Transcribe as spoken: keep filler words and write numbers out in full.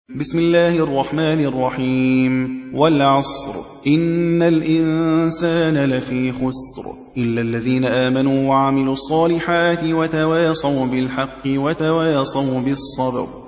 بسم الله الرحمن الرحيم والعصر إن الإنسان لفي خسر إلا الذين آمنوا وعملوا الصالحات وتواصوا بالحق وتواصوا بالصبر